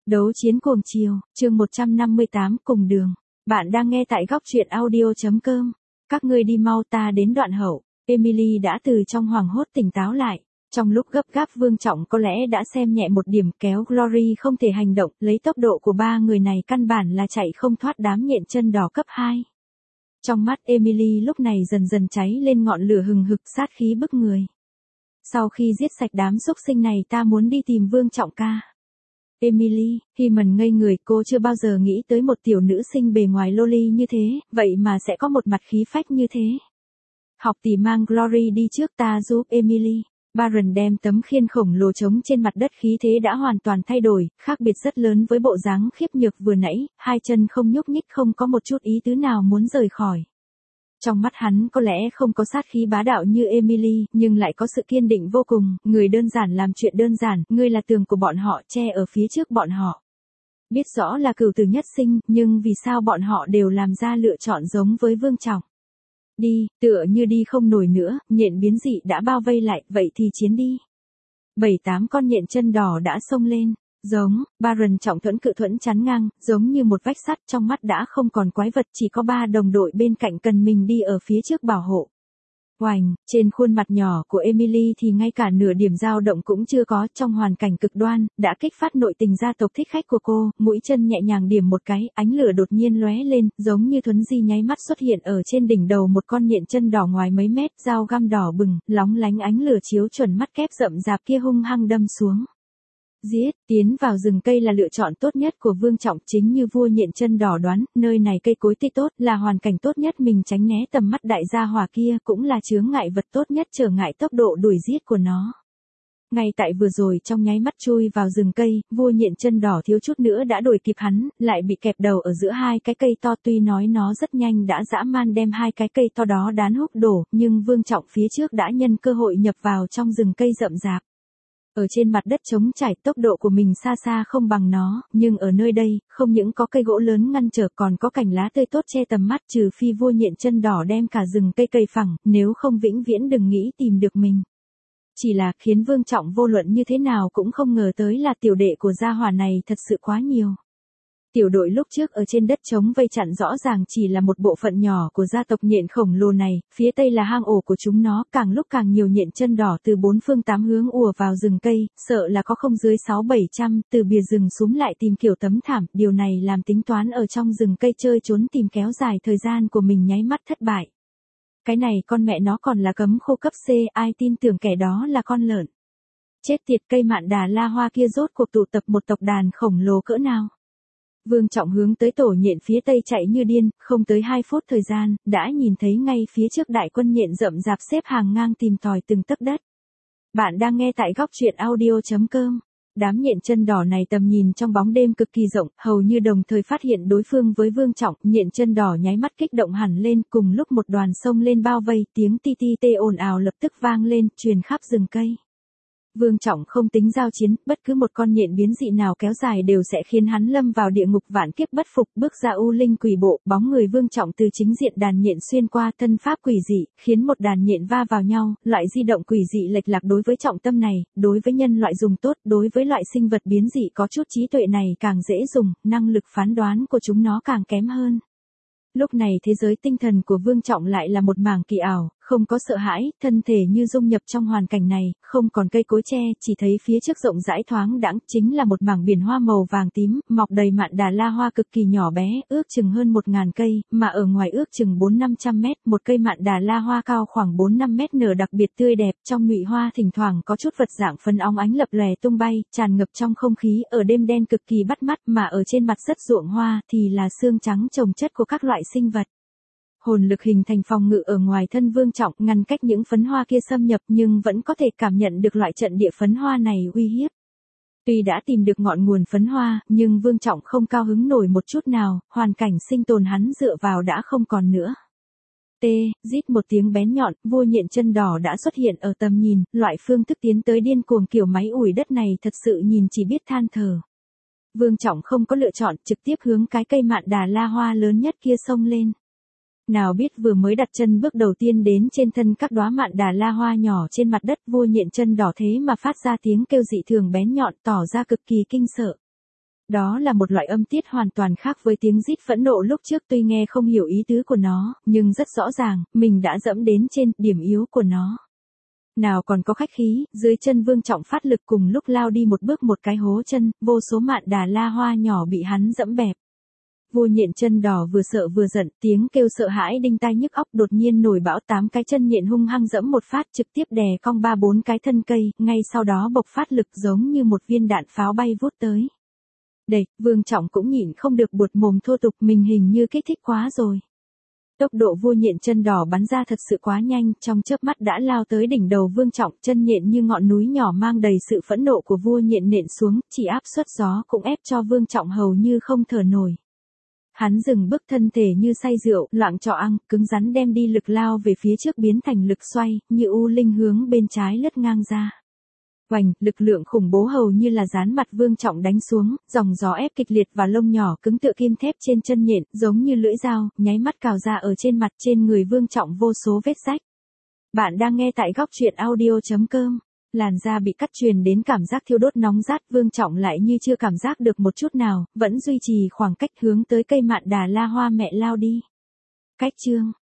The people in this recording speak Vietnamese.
Đấu chiến cuồng chiều, chương 158 cùng đường. Bạn đang nghe tại góc truyện audio.com. Các ngươi đi mau, ta đến đoạn hậu. Emily đã từ trong hoảng hốt tỉnh táo lại. Trong lúc gấp gáp Vương Trọng có lẽ đã xem nhẹ một điểm, kéo Glory không thể hành động, lấy tốc độ của ba người này căn bản là chạy không thoát đám nhện chân đỏ cấp 2. Trong mắt Emily lúc này dần dần cháy lên ngọn lửa hừng hực, sát khí bức người. Sau khi giết sạch đám xúc sinh này, ta muốn đi tìm Vương Trọng ca. Emily, Hyman ngây người, cô chưa bao giờ nghĩ tới một tiểu nữ sinh bề ngoài loli như thế, vậy mà sẽ có một mặt khí phách như thế. Học tỷ mang Glory đi trước, ta giúp Emily. Baron đem tấm khiên khổng lồ trống trên mặt đất, khí thế đã hoàn toàn thay đổi, khác biệt rất lớn với bộ dáng khiếp nhược vừa nãy, hai chân không nhúc nhích, không có một chút ý tứ nào muốn rời khỏi. Trong mắt hắn có lẽ không có sát khí bá đạo như Emily, nhưng lại có sự kiên định vô cùng, người đơn giản làm chuyện đơn giản, ngươi là tường của bọn họ, che ở phía trước bọn họ. Biết rõ là cửu tử nhất sinh, nhưng vì sao bọn họ đều làm ra lựa chọn giống với Vương Trọng? Đi, tựa như đi không nổi nữa, nhện biến dị đã bao vây lại, vậy thì chiến đi. 7-8 con nhện chân đỏ đã xông lên. Giống, Baron trọng thuẫn cự thuẫn chắn ngang, giống như một vách sắt, trong mắt đã không còn quái vật, chỉ có 3 đồng đội bên cạnh cần mình đi ở phía trước bảo hộ. Oành, trên khuôn mặt nhỏ của Emily thì ngay cả nửa điểm dao động cũng chưa có, trong hoàn cảnh cực đoan, đã kích phát nội tình gia tộc thích khách của cô, mũi chân nhẹ nhàng điểm một cái, ánh lửa đột nhiên lóe lên, giống như thuấn di nháy mắt xuất hiện ở trên đỉnh đầu một con nhện chân đỏ ngoài mấy mét, dao găm đỏ bừng, lóng lánh ánh lửa chiếu chuẩn mắt kép rậm rạp kia hung hăng đâm xuống. Giết, tiến vào rừng cây là lựa chọn tốt nhất của Vương Trọng, chính như vua nhện chân đỏ đoán, nơi này cây cối tươi tốt, là hoàn cảnh tốt nhất mình tránh né tầm mắt đại gia hỏa kia, cũng là chướng ngại vật tốt nhất trở ngại tốc độ đuổi giết của nó. Ngay tại vừa rồi trong nháy mắt chui vào rừng cây, vua nhện chân đỏ thiếu chút nữa đã đuổi kịp hắn, lại bị kẹp đầu ở giữa hai cái cây to, tuy nói nó rất nhanh đã dã man đem hai cái cây to đó đán húc đổ, nhưng Vương Trọng phía trước đã nhân cơ hội nhập vào trong rừng cây rậm rạp. Ở trên mặt đất trống trải, tốc độ của mình xa xa không bằng nó, nhưng ở nơi đây, không những có cây gỗ lớn ngăn trở, còn có cành lá tươi tốt che tầm mắt, trừ phi vua nhện chân đỏ đem cả rừng cây cây phẳng, nếu không vĩnh viễn đừng nghĩ tìm được mình. Chỉ là khiến Vương Trọng vô luận như thế nào cũng không ngờ tới là tiểu đệ của gia hỏa này thật sự quá nhiều. Tiểu đội lúc trước ở trên đất trống vây chặn rõ ràng chỉ là một bộ phận nhỏ của gia tộc nhện khổng lồ này, phía tây là hang ổ của chúng nó, càng lúc càng nhiều nhện chân đỏ từ 4 phương 8 hướng ùa vào rừng cây, sợ là có không dưới 600-700, từ bìa rừng súm lại tìm kiểu tấm thảm, điều này làm tính toán ở trong rừng cây chơi trốn tìm kéo dài thời gian của mình nháy mắt thất bại. Cái này con mẹ nó còn là cấm khô cấp C, ai tin tưởng kẻ đó là con lợn. Chết tiệt, cây mạn đà la hoa kia rốt cuộc tụ tập một tộc đàn khổng lồ cỡ nào. Vương Trọng hướng tới tổ nhện phía tây chạy như điên, không tới 2 phút thời gian, đã nhìn thấy ngay phía trước đại quân nhện rậm rạp xếp hàng ngang tìm tòi từng tấc đất. Bạn đang nghe tại góc truyện audio.com. Đám nhện chân đỏ này tầm nhìn trong bóng đêm cực kỳ rộng, hầu như đồng thời phát hiện đối phương với Vương Trọng, nhện chân đỏ nháy mắt kích động hẳn lên, cùng lúc một đoàn xông lên bao vây, tiếng ti ti tê ồn ào lập tức vang lên, truyền khắp rừng cây. Vương Trọng không tính giao chiến, bất cứ một con nhện biến dị nào kéo dài đều sẽ khiến hắn lâm vào địa ngục vạn kiếp bất phục, bước ra u linh quỷ bộ, bóng người Vương Trọng từ chính diện đàn nhện xuyên qua, thân pháp quỷ dị, khiến một đàn nhện va vào nhau, loại di động quỷ dị lệch lạc đối với trọng tâm này, đối với nhân loại dùng tốt, đối với loại sinh vật biến dị có chút trí tuệ này càng dễ dùng, năng lực phán đoán của chúng nó càng kém hơn. Lúc này thế giới tinh thần của Vương Trọng lại là một mảng kỳ ảo, không có sợ hãi, thân thể như dung nhập trong hoàn cảnh này, không còn cây cối che, chỉ thấy phía trước rộng rãi thoáng đãng, chính là một mảng biển hoa màu vàng tím, mọc đầy mạn đà la hoa cực kỳ nhỏ bé, ước chừng hơn 1000 cây, mà ở ngoài ước chừng 400-500 mét, một cây mạn đà la hoa cao khoảng 4-5 mét nở đặc biệt tươi đẹp, trong nhụy hoa thỉnh thoảng có chút vật dạng phấn óng ánh lập lòe tung bay, tràn ngập trong không khí, ở đêm đen cực kỳ bắt mắt, mà ở trên mặt rất ruộng hoa thì là xương trắng chồng chất của các loại sinh vật. Hồn lực hình thành phòng ngự ở ngoài thân Vương Trọng, ngăn cách những phấn hoa kia xâm nhập, nhưng vẫn có thể cảm nhận được loại trận địa phấn hoa này uy hiếp. Tuy đã tìm được ngọn nguồn phấn hoa, nhưng Vương Trọng không cao hứng nổi một chút nào, hoàn cảnh sinh tồn hắn dựa vào đã không còn nữa. Rít một tiếng bén nhọn, vua nhện chân đỏ đã xuất hiện ở tầm nhìn, loại phương thức tiến tới điên cuồng kiểu máy ủi đất này thật sự nhìn chỉ biết than thở. Vương Trọng không có lựa chọn, trực tiếp hướng cái cây mạn đà la hoa lớn nhất kia xông lên. Nào biết vừa mới đặt chân bước đầu tiên đến trên thân các đóa mạn đà la hoa nhỏ trên mặt đất, vua nhện chân đỏ thế mà phát ra tiếng kêu dị thường bén nhọn, tỏ ra cực kỳ kinh sợ. Đó là một loại âm tiết hoàn toàn khác với tiếng rít phẫn nộ lúc trước, tuy nghe không hiểu ý tứ của nó, nhưng rất rõ ràng, mình đã dẫm đến trên điểm yếu của nó. Nào còn có khách khí, dưới chân Vương Trọng phát lực cùng lúc lao đi một bước một cái hố chân, vô số mạn đà la hoa nhỏ bị hắn dẫm bẹp. Vua Nhện chân đỏ vừa sợ vừa giận, tiếng kêu sợ hãi đinh tai nhức óc, đột nhiên nổi bão, 8 cái chân nhện hung hăng dẫm một phát, trực tiếp đè cong 3-4 cái thân cây, ngay sau đó bộc phát lực giống như một viên đạn pháo bay vút tới. Đẩy, Vương Trọng cũng nhịn không được buột mồm thô tục, mình hình như kích thích quá rồi. Tốc độ vua nhện chân đỏ bắn ra thật sự quá nhanh, trong chớp mắt đã lao tới đỉnh đầu Vương Trọng, chân nhện như ngọn núi nhỏ mang đầy sự phẫn nộ của vua nhện nện xuống, chỉ áp suất gió cũng ép cho Vương Trọng hầu như không thở nổi. Hắn dừng bước, thân thể như say rượu, loạng trọ ăn, cứng rắn đem đi, lực lao về phía trước biến thành lực xoay, như u linh hướng bên trái lướt ngang ra. Oành, lực lượng khủng bố hầu như là dán mặt Vương Trọng đánh xuống, dòng gió ép kịch liệt và lông nhỏ cứng tựa kim thép trên chân nhện, giống như lưỡi dao, nháy mắt cào ra ở trên mặt, trên người Vương Trọng vô số vết rách. Bạn đang nghe tại góc truyện audio.com. Làn da bị cắt truyền đến cảm giác thiêu đốt nóng rát, Vương Trọng lại như chưa cảm giác được một chút nào, vẫn duy trì khoảng cách hướng tới cây mạn đà la hoa mẹ lao đi. Cách chương